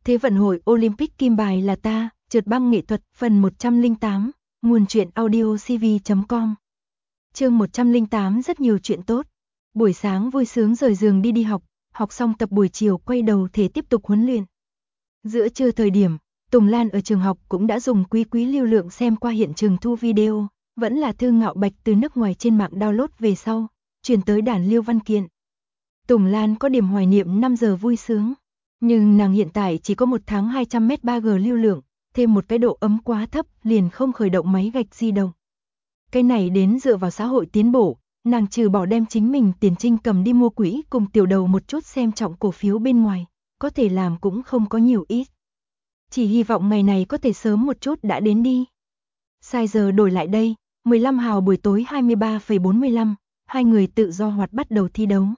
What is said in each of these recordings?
Thế vận hội Olympic kim bài là ta, trượt băng nghệ thuật, phần 108, nguồn truyện audio cv.com. Chương 108 rất nhiều chuyện tốt. Buổi sáng vui sướng rời giường đi học, học xong tập buổi chiều quay đầu thể tiếp tục huấn luyện. Giữa trưa thời điểm, Tùng Lan ở trường học cũng đã dùng quý lưu lượng xem qua hiện trường thu video, vẫn là Thư Ngạo Bạch từ nước ngoài trên mạng download về sau, truyền tới đàn Liêu Văn Kiện. Tùng Lan có điểm hoài niệm 5 giờ vui sướng, nhưng nàng hiện tại chỉ có 1 tháng 200m 3G lưu lượng, thêm một cái độ ấm quá thấp liền không khởi động máy gạch di động. Cái này đến dựa vào xã hội tiến bộ, nàng trừ bỏ đem chính mình tiền trinh cầm đi mua quỹ cùng tiểu đầu một chút xem trọng cổ phiếu bên ngoài, có thể làm cũng không có nhiều ít. Chỉ hy vọng ngày này có thể sớm một chút đã đến đi. Sai giờ đổi lại đây, 15 hào buổi tối 23:45, hai người tự do hoạt bắt đầu thi đấu.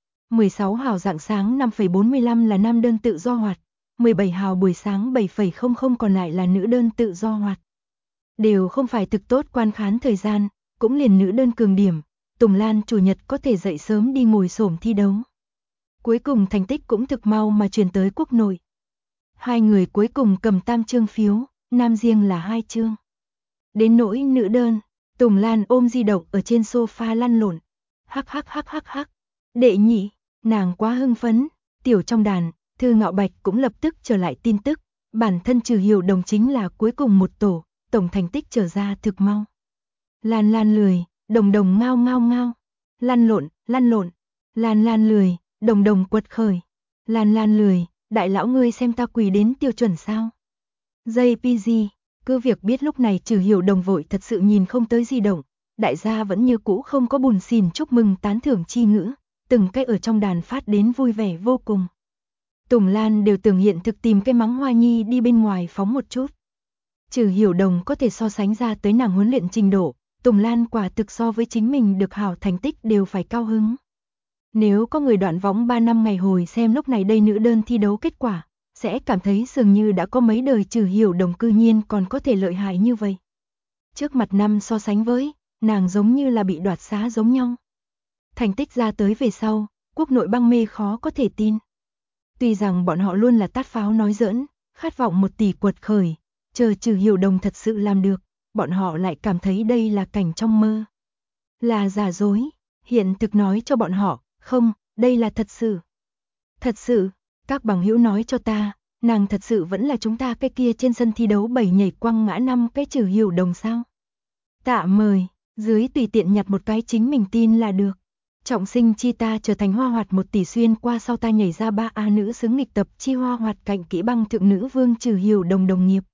16 hào rạng sáng 5:45 là nam đơn tự do hoạt, 17 hào buổi sáng 7:00 còn lại là nữ đơn tự do hoạt. Đều không phải thực tốt quan khán thời gian, cũng liền nữ đơn cường điểm, Tùng Lan chủ nhật có thể dậy sớm đi ngồi xổm thi đấu. Cuối cùng thành tích cũng thực mau mà truyền tới quốc nội. Hai người cuối cùng cầm tam chương phiếu, nam riêng là 2 chương. Đến nỗi nữ đơn, Tùng Lan ôm di động ở trên sofa lăn lộn. Hắc. Đệ nhị, nàng quá hưng phấn, tiểu trong đàn, Thư Ngạo Bạch cũng lập tức trở lại tin tức, bản thân Trừ Hiểu Đồng chính là cuối cùng một tổ, tổng thành tích trở ra thực mau. Lan lười, Đồng ngao, lăn lộn, Lan lười, Đồng quật khởi, Lan lười, đại lão ngươi xem ta quỳ đến tiêu chuẩn sao? JPG, cứ việc biết lúc này Trừ Hiểu Đồng vội thật sự nhìn không tới di động, đại gia vẫn như cũ không có buồn xỉn chúc mừng tán thưởng chi ngữ, từng cái ở trong đàn phát đến vui vẻ vô cùng. Tùng Lan đều tưởng hiện thực tìm cái mắng Hoa Nhi đi bên ngoài phóng một chút. Trừ Hiểu Đồng có thể so sánh ra tới nàng huấn luyện trình độ, Tùng Lan quả thực so với chính mình được hảo thành tích đều phải cao hứng. Nếu có người đoạn võng 3 năm ngày hồi xem lúc này đây nữ đơn thi đấu kết quả, sẽ cảm thấy dường như đã có mấy đời Trừ Hiểu Đồng cư nhiên còn có thể lợi hại như vậy. Trước mặt năm so sánh với, nàng giống như là bị đoạt xá giống nhau. Thành tích ra tới về sau, quốc nội băng mê khó có thể tin. Tuy rằng bọn họ luôn là tát pháo nói giỡn, khát vọng 1 tỷ quật khởi, chờ Trừ Hiểu Đồng thật sự làm được, bọn họ lại cảm thấy đây là cảnh trong mơ. Là giả dối, hiện thực nói cho bọn họ, không, đây là thật sự. Thật sự, các bằng hữu nói cho ta, nàng thật sự vẫn là chúng ta cái kia trên sân thi đấu 7 nhảy quăng ngã 5 cái Trừ Hiểu Đồng sao? Tạ mời, dưới tùy tiện nhặt một cái chính mình tin là được. Trọng sinh chi ta trở thành hoa hoạt 1 tỷ xuyên qua sau ta nhảy ra 3A nữ xứng nghịch tập chi hoa hoạt cạnh kỹ băng thượng nữ vương Trừ Hiểu Đồng đồng nghiệp.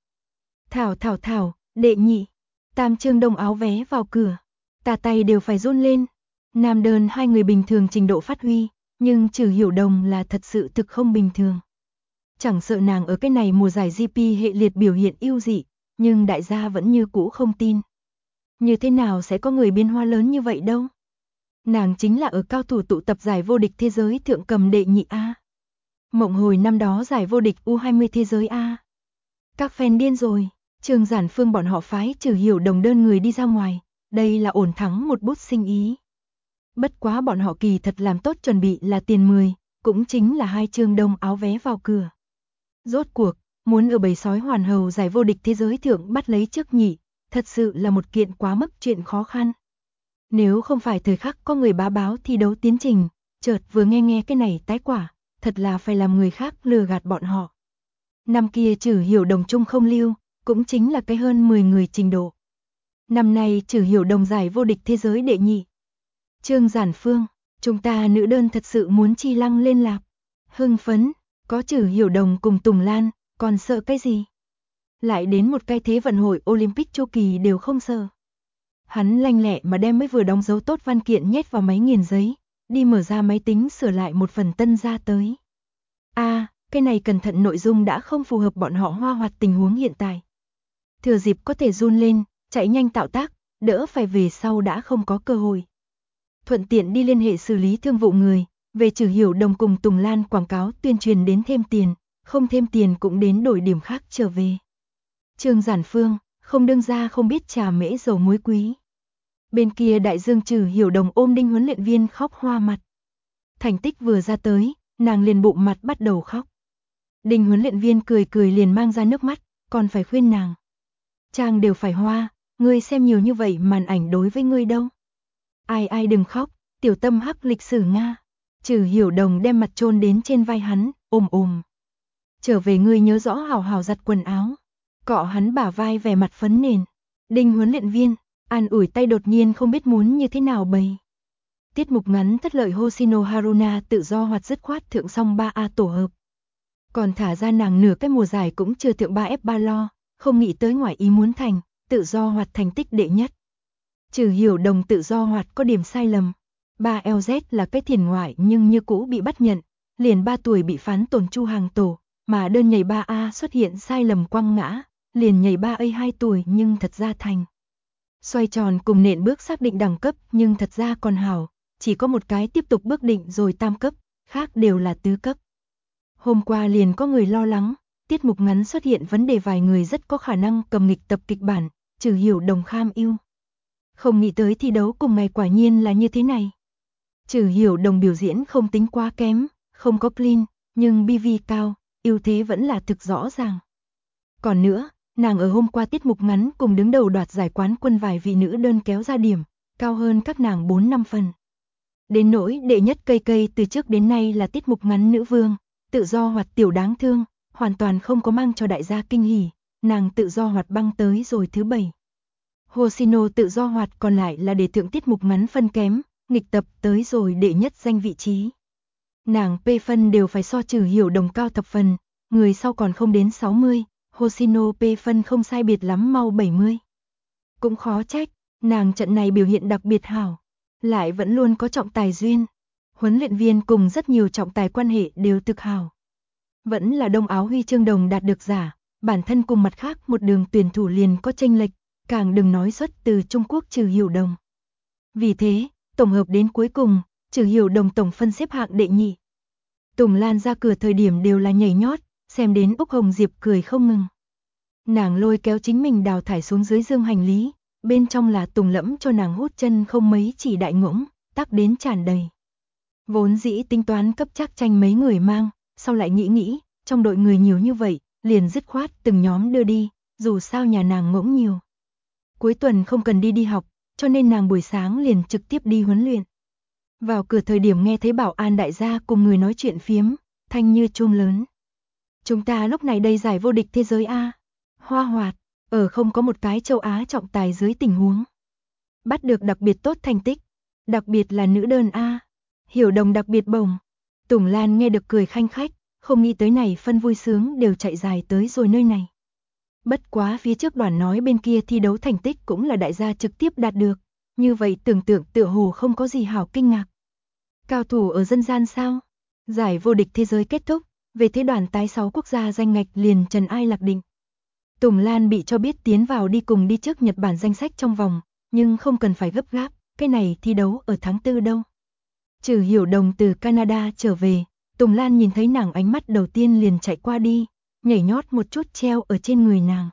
Thảo, đệ nhị, tam chương đông áo vé vào cửa, tà tay đều phải run lên. Nam đơn hai người bình thường trình độ phát huy, nhưng Trừ Hiểu Đồng là thật sự thực không bình thường. Chẳng sợ nàng ở cái này mùa giải GP hệ liệt biểu hiện ưu dị, nhưng đại gia vẫn như cũ không tin. Như thế nào sẽ có người biến hóa lớn như vậy đâu? Nàng chính là ở cao thủ tụ tập giải vô địch thế giới thượng cầm đệ nhị A. Mộng hồi năm đó giải vô địch U20 thế giới A. Các fan điên rồi, Trương Giản Phương bọn họ phái Trừ Hiểu Đồng đơn người đi ra ngoài, đây là ổn thắng một bút sinh ý. Bất quá bọn họ kỳ thật làm tốt chuẩn bị là tiền 10, cũng chính là 2 chương đông áo vé vào cửa. Rốt cuộc, muốn ở bầy sói hoàn hầu giải vô địch thế giới thượng bắt lấy chức nhị, thật sự là một kiện quá mức chuyện khó khăn. Nếu không phải thời khắc có người báo thi đấu tiến trình, chợt vừa nghe cái này tái quả, thật là phải làm người khác lừa gạt bọn họ. Năm kia Trừ Hiểu Đồng chung không lưu, cũng chính là cái hơn 10 người trình độ. Năm nay Trừ Hiểu Đồng giải vô địch thế giới đệ nhị. Trương Giản Phương, chúng ta nữ đơn thật sự muốn chi lăng lên lạc. Hưng phấn, có Trừ Hiểu Đồng cùng Tùng Lan, còn sợ cái gì? Lại đến một cái thế vận hội Olympic chu kỳ đều không sợ. Hắn lanh lẹ mà đem mới vừa đóng dấu tốt văn kiện nhét vào máy nghiền giấy, đi mở ra máy tính sửa lại một phần tân ra tới. Cái này cẩn thận nội dung đã không phù hợp bọn họ hoa hoạt tình huống hiện tại. Thừa dịp có thể run lên, chạy nhanh tạo tác, đỡ phải về sau đã không có cơ hội. Thuận tiện đi liên hệ xử lý thương vụ người, về Trừ Hiểu Đồng cùng Tùng Lan quảng cáo tuyên truyền đến thêm tiền, không thêm tiền cũng đến đổi điểm khác trở về. Trương Giản Phương, không đương ra không biết trà mễ dầu muối quý. Bên kia đại dương Trừ Hiểu Đồng ôm đinh huấn luyện viên khóc hoa mặt. Thành tích vừa ra tới, nàng liền bụng mặt bắt đầu khóc. Đinh huấn luyện viên cười cười liền mang ra nước mắt, còn phải khuyên nàng. Trang đều phải hoa, ngươi xem nhiều như vậy màn ảnh đối với ngươi đâu. Ai ai đừng khóc, tiểu tâm hắc lịch sử Nga. Trừ Hiểu Đồng đem mặt chôn đến trên vai hắn, ôm ôm. Trở về ngươi nhớ rõ hào hào giặt quần áo. Cọ hắn bả vai vẻ mặt phấn nền. Đinh huấn luyện viên, an ủi tay đột nhiên không biết muốn như thế nào bày. Tiết mục ngắn thất lợi Hoshino Haruna tự do hoạt dứt khoát thượng xong 3A tổ hợp. Còn thả ra nàng nửa cái mùa giải cũng chưa thượng 3F3 lo, không nghĩ tới ngoài ý muốn thành, tự do hoạt thành tích đệ nhất. Trừ Hiểu Đồng tự do hoạt có điểm sai lầm. 3LZ là cái thiền ngoại nhưng như cũ bị bắt nhận, liền 3 tuổi bị phán tổn chu hàng tổ, mà đơn nhảy 3A xuất hiện sai lầm quăng ngã, liền nhảy 3A 2 tuổi nhưng thật ra thành. Xoay tròn cùng nện bước xác định đẳng cấp nhưng thật ra còn hảo, chỉ có một cái tiếp tục bước định rồi tam cấp, khác đều là tứ cấp. Hôm qua liền có người lo lắng, tiết mục ngắn xuất hiện vấn đề vài người rất có khả năng cầm nghịch tập kịch bản, Trừ Hiểu Đồng kham ưu. Không nghĩ tới thi đấu cùng ngày quả nhiên là như thế này. Trừ Hiểu Đồng biểu diễn không tính quá kém, không có clean, nhưng BV cao, ưu thế vẫn là thực rõ ràng. Còn nữa, nàng ở hôm qua tiết mục ngắn cùng đứng đầu đoạt giải quán quân vài vị nữ đơn kéo ra điểm, cao hơn các nàng 4-5 phần. Đến nỗi đệ nhất cây cây từ trước đến nay là tiết mục ngắn nữ vương, tự do hoạt tiểu đáng thương, hoàn toàn không có mang cho đại gia kinh hỉ, nàng tự do hoạt băng tới rồi thứ 7. Hoshino tự do hoạt còn lại là để thượng tiết mục ngắn phân kém, nghịch tập tới rồi đệ nhất danh vị trí. Nàng P phân đều phải so Trừ Hiểu Đồng cao thập phần, người sau còn không đến 60, Hoshino P phân không sai biệt lắm mau 70. Cũng khó trách, nàng trận này biểu hiện đặc biệt hảo, lại vẫn luôn có trọng tài duyên. Huấn luyện viên cùng rất nhiều trọng tài quan hệ đều thực hảo. Vẫn là đông áo huy chương đồng đạt được giả, bản thân cùng mặt khác một đường tuyển thủ liền có chênh lệch, càng đừng nói xuất từ Trung Quốc Trừ Hiểu Đồng. Vì thế, tổng hợp đến cuối cùng, Trừ Hiểu Đồng tổng phân xếp hạng đệ nhị. Tùng Lan ra cửa thời điểm đều là nhảy nhót, xem đến Úc Hồng Diệp cười không ngừng. Nàng lôi kéo chính mình đào thải xuống dưới dương hành lý, bên trong là Tùng lẫm cho nàng hút chân không mấy chỉ đại ngỗng, tắc đến tràn đầy. Vốn dĩ tính toán cấp chắc tranh mấy người mang, sau lại nghĩ, trong đội người nhiều như vậy, liền dứt khoát từng nhóm đưa đi, dù sao nhà nàng ngỗng nhiều. Cuối tuần không cần đi học, cho nên nàng buổi sáng liền trực tiếp đi huấn luyện. Vào cửa thời điểm nghe thấy bảo an đại gia cùng người nói chuyện phiếm, thanh như chuông lớn. Chúng ta lúc này đây giải vô địch thế giới A. Hoa hoạt, ở không có một cái châu Á trọng tài dưới tình huống. Bắt được đặc biệt tốt thành tích, đặc biệt là nữ đơn A. Hiểu Đồng đặc biệt bổng. Tùng Lan nghe được cười khanh khách, không nghĩ tới này phân vui sướng đều chạy dài tới rồi nơi này. Bất quá phía trước đoàn nói bên kia thi đấu thành tích cũng là đại gia trực tiếp đạt được, như vậy tưởng tượng tựa hồ không có gì hảo kinh ngạc. Cao thủ ở dân gian sao? Giải vô địch thế giới kết thúc, về thế đoàn tái 6 quốc gia danh ngạch liền trần ai lạc định. Tùng Lan bị cho biết tiến vào đi cùng đi trước Nhật Bản danh sách trong vòng, nhưng không cần phải gấp gáp, cái này thi đấu ở tháng 4 đâu. Trừ Hiểu Đồng từ Canada trở về, Tùng Lan nhìn thấy nàng ánh mắt đầu tiên liền chạy qua đi, nhảy nhót một chút treo ở trên người nàng.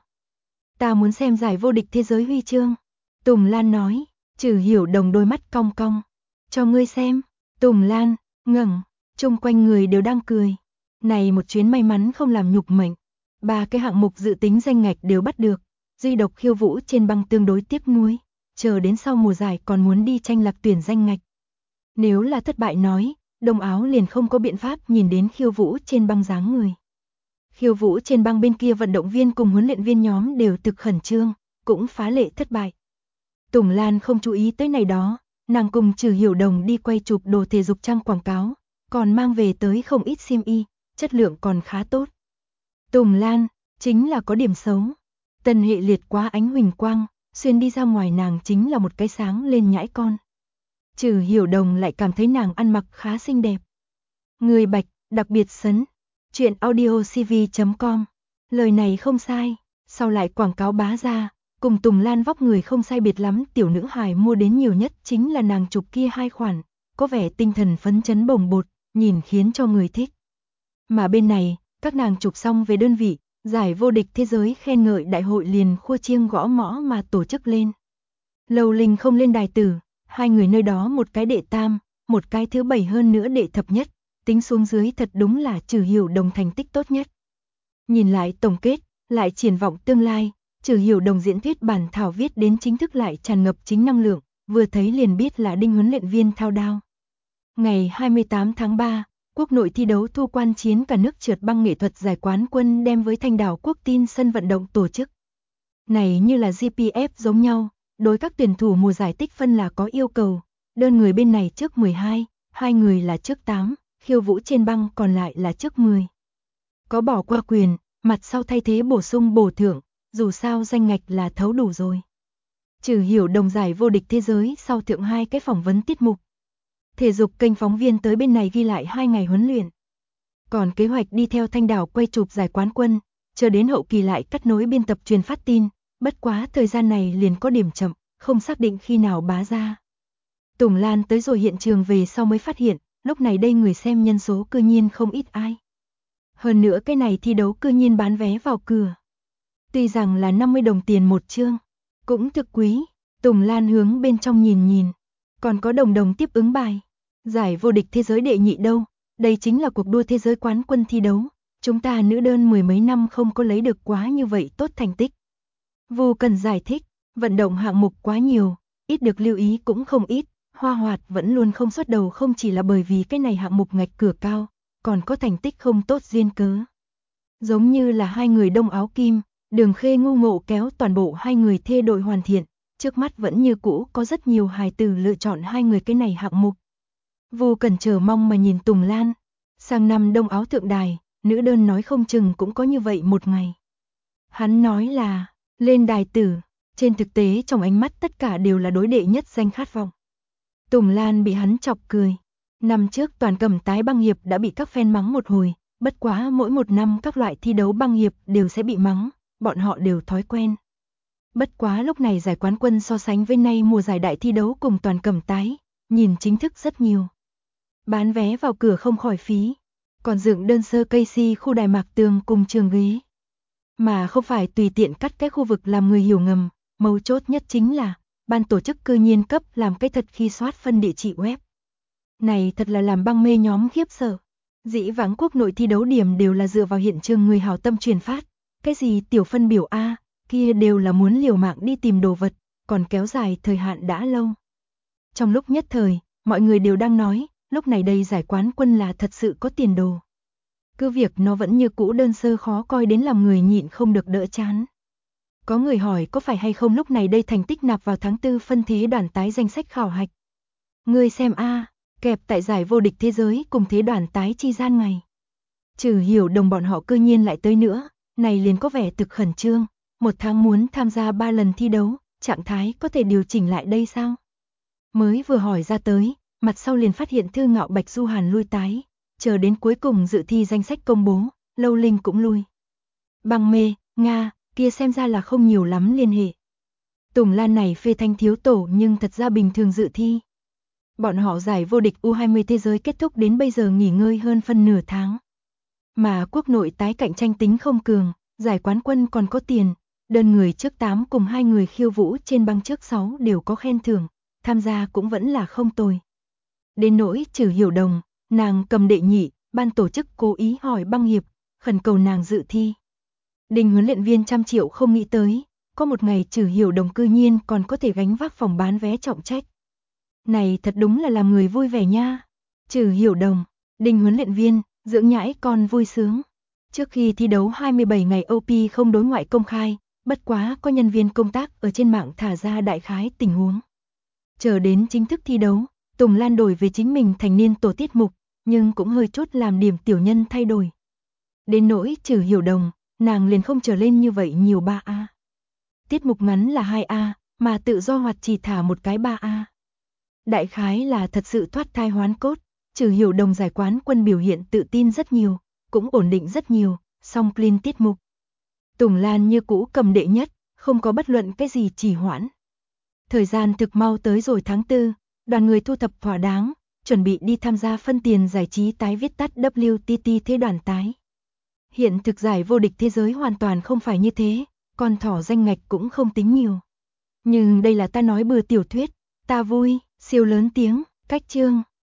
Ta muốn xem giải vô địch thế giới huy chương. Tùng Lan nói, Trừ Hiểu Đồng đôi mắt cong cong. Cho ngươi xem. Tùng Lan, ngẩng, chung quanh người đều đang cười. Này một chuyến may mắn không làm nhục mệnh. 3 cái hạng mục dự tính danh ngạch đều bắt được. Duy độc khiêu vũ trên băng tương đối tiếc nuối. Chờ đến sau mùa giải còn muốn đi tranh lạc tuyển danh ngạch. Nếu là thất bại nói, Đông Áo liền không có biện pháp nhìn đến khiêu vũ trên băng dáng người. Khiêu vũ trên băng bên kia vận động viên cùng huấn luyện viên nhóm đều thực khẩn trương, cũng phá lệ thất bại. Tùng Lan không chú ý tới này đó, nàng cùng Trừ Hiểu Đồng đi quay chụp đồ thể dục trang quảng cáo, còn mang về tới không ít xiêm y, chất lượng còn khá tốt. Tùng Lan, chính là có điểm xấu. Tần Hệ Liệt quá ánh huỳnh quang, xuyên đi ra ngoài nàng chính là một cái sáng lên nhãi con. Trừ Hiểu Đồng lại cảm thấy nàng ăn mặc khá xinh đẹp. Người bạch, đặc biệt sấn. Chuyện audiocv.com. Lời này không sai, sau lại quảng cáo bá ra, cùng Tùng Lan vóc người không sai biệt lắm, tiểu nữ hài mua đến nhiều nhất chính là nàng chụp kia 2 khoản, có vẻ tinh thần phấn chấn bồng bột, nhìn khiến cho người thích. Mà bên này, các nàng chụp xong về đơn vị, giải vô địch thế giới khen ngợi đại hội liền khua chiêng gõ mõ mà tổ chức lên. Lầu Linh không lên đài tử, 2 người nơi đó một cái đệ tam, một cái thứ 7 hơn nữa đệ thập nhất, tính xuống dưới thật đúng là Trừ Hiểu Đồng thành tích tốt nhất, Nhìn lại tổng kết, lại triển vọng tương lai, Trử Hiểu Đồng diễn thuyết bản thảo viết đến chính thức lại tràn ngập chính năng lượng, vừa thấy liền biết là đinh huấn luyện viên thao đao. Ngày 28 tháng 3, quốc nội thi đấu thu quan chiến cả nước trượt băng nghệ thuật giải quán quân đem với Thanh Đảo Quốc Tin sân vận động tổ chức. Này như là GPF giống nhau, đối các tuyển thủ mùa giải tích phân là có yêu cầu, đơn người bên này trước 12, hai người là trước 8, khiêu vũ trên băng còn lại là trước 10. Có bỏ qua quyền, mặt sau thay thế bổ sung bổ thưởng, dù sao danh ngạch là thấu đủ rồi. Trử Hiểu Đồng giải vô địch thế giới sau thượng 2 cái phỏng vấn tiết mục. Thể dục kênh phóng viên tới bên này ghi lại 2 ngày huấn luyện. Còn kế hoạch đi theo Thanh Đảo quay chụp giải quán quân, chờ đến hậu kỳ lại cắt nối biên tập truyền phát tin, bất quá thời gian này liền có điểm chậm, không xác định khi nào bá ra. Tùng Lan tới rồi hiện trường về sau mới phát hiện, lúc này đây người xem nhân số cư nhiên không ít ai. Hơn nữa cái này thi đấu cư nhiên bán vé vào cửa. Tuy rằng là 50 đồng tiền một chương, cũng thực quý. Tùng Lan hướng bên trong nhìn nhìn, còn có đồng tiếp ứng bài. Giải vô địch thế giới đệ nhị đâu, đây chính là cuộc đua thế giới quán quân thi đấu. Chúng ta nữ đơn mười mấy năm không có lấy được quá như vậy tốt thành tích. Vu Cần giải thích, vận động hạng mục quá nhiều, ít được lưu ý cũng không ít. Hoa Hoạt vẫn luôn không xuất đầu không chỉ là bởi vì cái này hạng mục ngạch cửa cao, còn có thành tích không tốt duyên cớ. Giống như là hai người đông áo kim, Đường Khê ngu ngộ kéo toàn bộ hai người thê đội hoàn thiện, trước mắt vẫn như cũ có rất nhiều hài tử lựa chọn hai người cái này hạng mục. Vu Cần chờ mong mà nhìn Tùng Lan, sang năm đông áo thượng đài, nữ đơn nói không chừng cũng có như vậy một ngày. Hắn nói là, lên đài tử, trên thực tế trong ánh mắt tất cả đều là đối đệ nhất danh khát vọng. Tùng Lan bị hắn chọc cười. Năm trước toàn cầm tái băng hiệp đã bị các fan mắng một hồi, bất quá mỗi một năm các loại thi đấu băng hiệp đều sẽ bị mắng, bọn họ đều thói quen. Bất quá lúc này giải quán quân so sánh với nay mùa giải đại thi đấu cùng toàn cầm tái, nhìn chính thức rất nhiều. Bán vé vào cửa không khỏi phí, còn dựng đơn sơ cây si khu đài mạc tường cùng trường ghế. Mà không phải tùy tiện cắt cái khu vực làm người hiểu ngầm, mấu chốt nhất chính là ban tổ chức cư nhiên cấp làm cái thật khi soát phân địa chỉ web. Này thật là làm băng mê nhóm khiếp sợ. Dĩ vãng quốc nội thi đấu điểm đều là dựa vào hiện trường người hảo tâm truyền phát, cái gì tiểu phân biểu A, kia đều là muốn liều mạng đi tìm đồ vật, còn kéo dài thời hạn đã lâu. Trong lúc nhất thời, mọi người đều đang nói, lúc này đây giải quán quân là thật sự có tiền đồ. Cứ việc nó vẫn như cũ đơn sơ khó coi đến làm người nhịn không được đỡ chán. Có người hỏi có phải hay không lúc này đây thành tích nạp vào tháng 4 phân thế đoàn tái danh sách khảo hạch. Người xem A, kẹp tại giải vô địch thế giới cùng thế đoàn tái chi gian ngày. Trừ Hiểu Đồng bọn họ cư nhiên lại tới nữa, này liền có vẻ thực khẩn trương, một tháng muốn tham gia 3 lần thi đấu, trạng thái có thể điều chỉnh lại đây sao? Mới vừa hỏi ra tới, mặt sau liền phát hiện Thư Ngạo Bạch Du Hàn lui tái, chờ đến cuối cùng dự thi danh sách công bố, Lâu Linh cũng lui. Băng mê, Nga, kia xem ra là không nhiều lắm liên hệ. Tùng Lan này phê thanh thiếu tổ nhưng thật ra bình thường dự thi. Bọn họ giải vô địch U20 thế giới kết thúc đến bây giờ nghỉ ngơi hơn phân nửa tháng. Mà quốc nội tái cạnh tranh tính không cường, giải quán quân còn có tiền, đơn người trước 8 cùng hai người khiêu vũ trên băng trước 6 đều có khen thưởng, tham gia cũng vẫn là không tồi. Đến nỗi Trừ Hiểu Đồng, nàng cầm đệ nhị, ban tổ chức cố ý hỏi băng hiệp, khẩn cầu nàng dự thi. Đình huấn luyện viên trăm triệu không nghĩ tới, có một ngày Trừ Hiểu Đồng cư nhiên còn có thể gánh vác phòng bán vé trọng trách. Này thật đúng là làm người vui vẻ nha. Trừ Hiểu Đồng, Đình huấn luyện viên, dưỡng nhãi con vui sướng. Trước khi thi đấu 27 ngày OP không đối ngoại công khai, bất quá có nhân viên công tác ở trên mạng thả ra đại khái tình huống. Chờ đến chính thức thi đấu, Tùng Lan đổi về chính mình thành niên tổ tiết mục, nhưng cũng hơi chút làm điểm tiểu nhân thay đổi. Đến nỗi Trừ Hiểu Đồng, nàng liền không trở lên như vậy nhiều 3A. Tiết mục ngắn là 2A, mà tự do hoạt chỉ thả một cái 3A. Đại khái là thật sự thoát thai hoán cốt, Trừ Hiểu Đồng giải quán quân biểu hiện tự tin rất nhiều, cũng ổn định rất nhiều, song clean tiết mục. Tùng Lan như cũ cầm đệ nhất, không có bất luận cái gì trì hoãn. Thời gian thực mau tới rồi tháng 4, đoàn người thu thập thỏa đáng, chuẩn bị đi tham gia phân tiền giải trí tái viết tắt WTT thế đoàn tái. Hiện thực giải vô địch thế giới hoàn toàn không phải như thế, còn thỏ danh ngạch cũng không tính nhiều. Nhưng đây là ta nói bừa tiểu thuyết, ta vui, siêu lớn tiếng, cách chương.